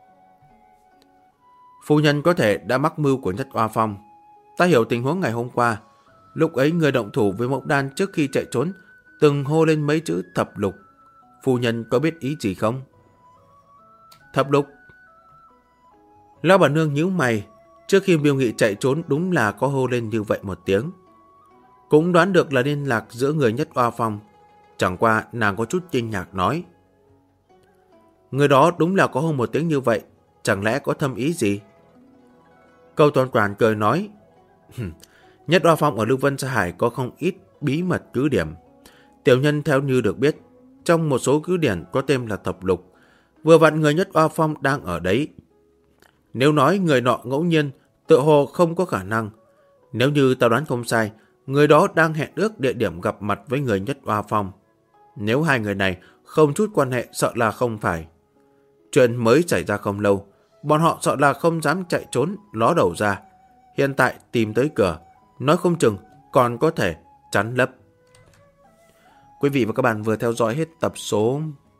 Phu nhân có thể đã mắc mưu của Nhất Oa Phong. Ta hiểu tình huống ngày hôm qua. Lúc ấy người động thủ với mẫu đan trước khi chạy trốn từng hô lên mấy chữ thập lục. Phu nhân có biết ý gì không? Thập lục? Lão bản nương nhíu mày. Trước khi Miêu Nghị chạy trốn đúng là có hô lên như vậy một tiếng. Cũng đoán được là liên lạc giữa người Nhất Oa Phong. Chẳng qua nàng có chút kinh ngạc nói. Người đó đúng là có hô một tiếng như vậy. Chẳng lẽ có thâm ý gì? Cầu tổng quản cười nói. Nhất Oa Phong ở Lưu Vân Sa Hải có không ít bí mật cứ điểm. Tiểu nhân theo như được biết, trong một số cứ điểm có tên là thập lục. Vừa vặn người Nhất Oa Phong đang ở đấy. Nếu nói người nọ ngẫu nhiên, tựa hồ không có khả năng. Nếu như ta đoán không sai, người đó đang hẹn ước địa điểm gặp mặt với người Nhất Oa Phong. Nếu hai người này không chút quan hệ sợ là không phải. Chuyện mới xảy ra không lâu, bọn họ sợ là không dám chạy trốn, ló đầu ra. Hiện tại tìm tới cửa, nói không chừng còn có thể chắn lấp. Quý vị và các bạn vừa theo dõi hết tập số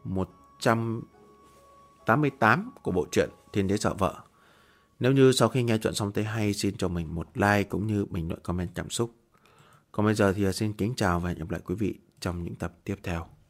188 của bộ truyện Thiên Đế Sợ Vợ. Nếu như sau khi nghe chuyện xong thấy hay, xin cho mình một like cũng như bình luận comment cảm xúc. Còn bây giờ thì xin kính chào và hẹn gặp lại quý vị trong những tập tiếp theo.